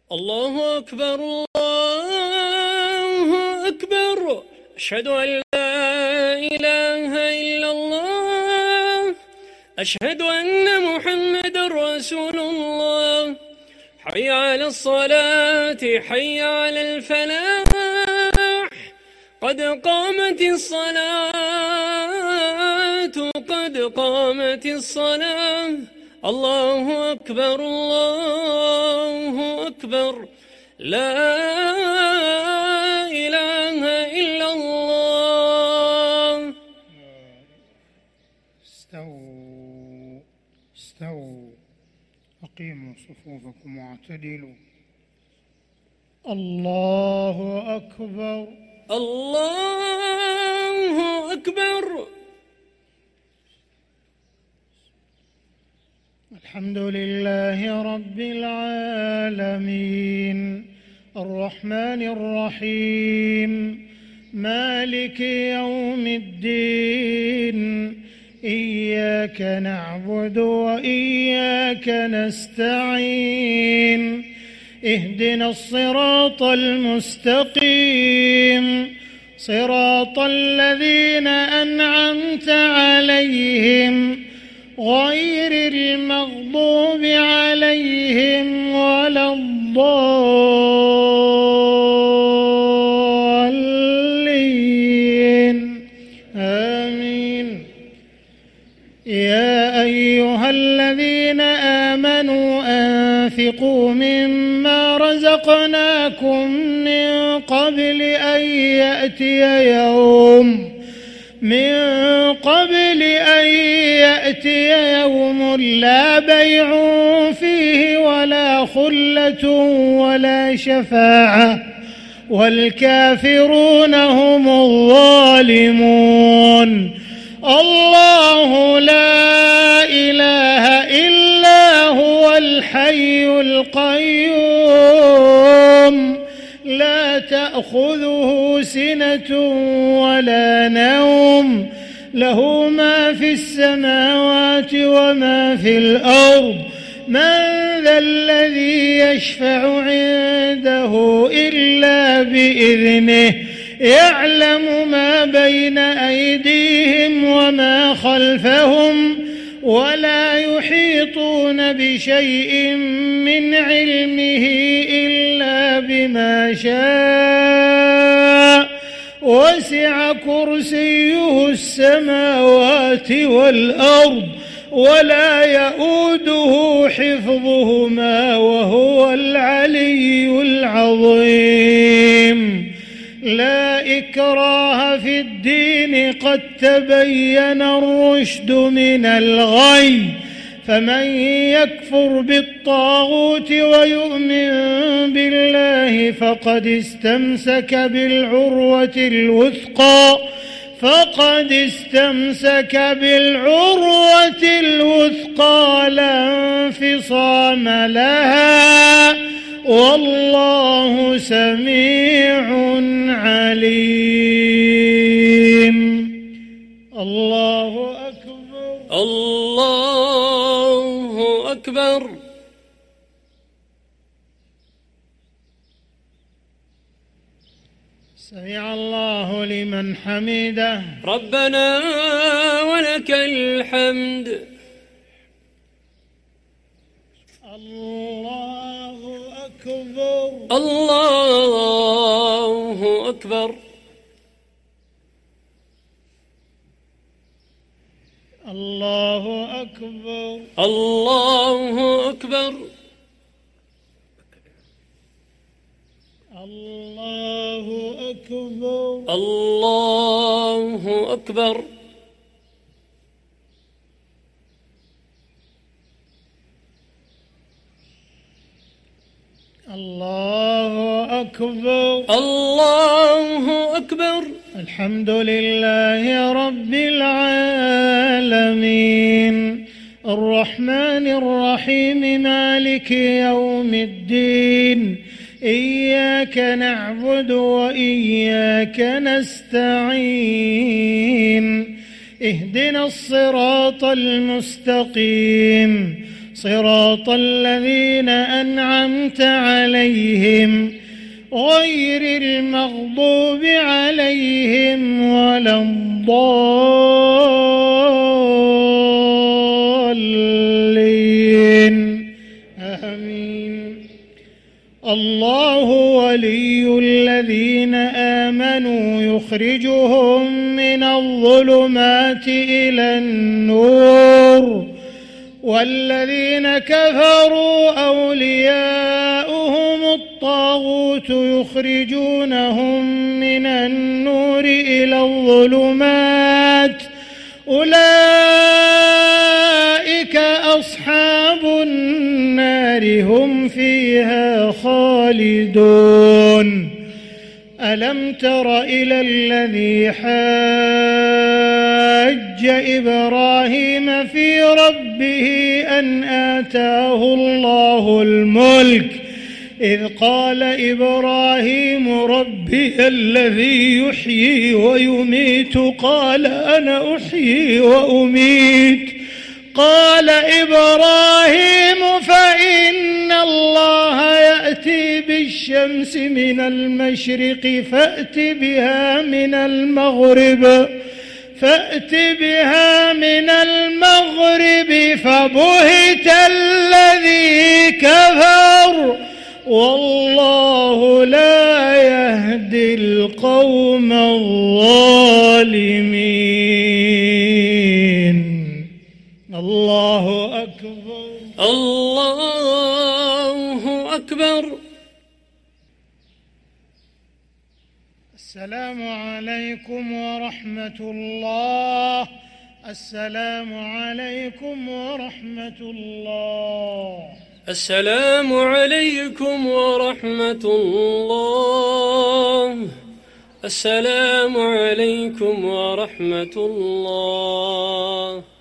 الله أكبر الله أكبر. أشهد أن لا إله إلا الله. أشهد أن محمدًا رسول الله. حي على الصلاة حي على الفلاح. قد قامت الصلاة قد قامت الصلاة. الله أكبر الله أكبر. لا إله إلا الله. استووا أقيموا صفوفكم واعتدلوا. الله أكبر الله أكبر. الحمد لله رب العالمين الرحمن الرحيم مالك يوم الدين إياك نعبد وإياك نستعين اهدنا الصراط المستقيم صراط الذين أنعمت عليهم غير المغضوب عليهم ولا الضالين آمين. يا أيها الذين آمنوا أنفقوا مما رزقناكم من قبل أن يأتي يوم لا بيع فيه ولا خلة ولا شفاعة والكافرون هم الظالمون. الله لا إله إلا هو الحي القيوم لا تأخذه سنة ولا نوم له ما في السماوات وما في الأرض. من ذا الذي يشفع عنده إلا بإذنه يعلم ما بين أيديهم وما خلفهم ولا يحيطون بشيء من علمه إلا بما شاء وسع كرسيه السماوات والأرض ولا يؤوده حفظهما وهو العلي العظيم. لا إكراه في الدين قد تبين الرشد من الغي فمن يكفر بالطاغوت ويؤمن بالله فقد استمسك بالعروة الوثقى لا انفصام لها والله سميع عليم. الله أكبر الله أكبر. سمع الله لمن حمده. ربنا ولك الحمد. الله أكبر الله أكبر. الله أكبر الله أكبر. الله أكبر الله أكبر. الله أكبر الله أكبر. الحمد لله رب العالمين الرحمن الرحيم مالك يوم الدين إياك نعبد وإياك نستعين اهدنا الصراط المستقيم صراط الذين أنعمت عليهم غير المغضوب عليهم ولا الضالين آمين. الله ولي الذين آمنوا يخرجهم من الظلمات إلى النور والذين كفروا أولياؤهم الطاغوت يخرجونهم من النور إلى الظلمات أولئك أصحاب النار هم فيها خالدون. ألم تر إلى الذي حاج إبراهيم في ربه أن آتاه الله الملك إذ قال إبراهيم ربي الذي يحيي ويميت قال أنا أحيي وأميت قال إبراهيم فإن الله يأتي بالشمس من المشرق فأت بها من المغرب فبهت الذي كفر والله لا يهدي القوم الظالمين. الله أكبر. الله أكبر. السلام عليكم ورحمة الله. السلام عليكم ورحمة الله. السلام عليكم ورحمة الله. السلام عليكم ورحمة الله.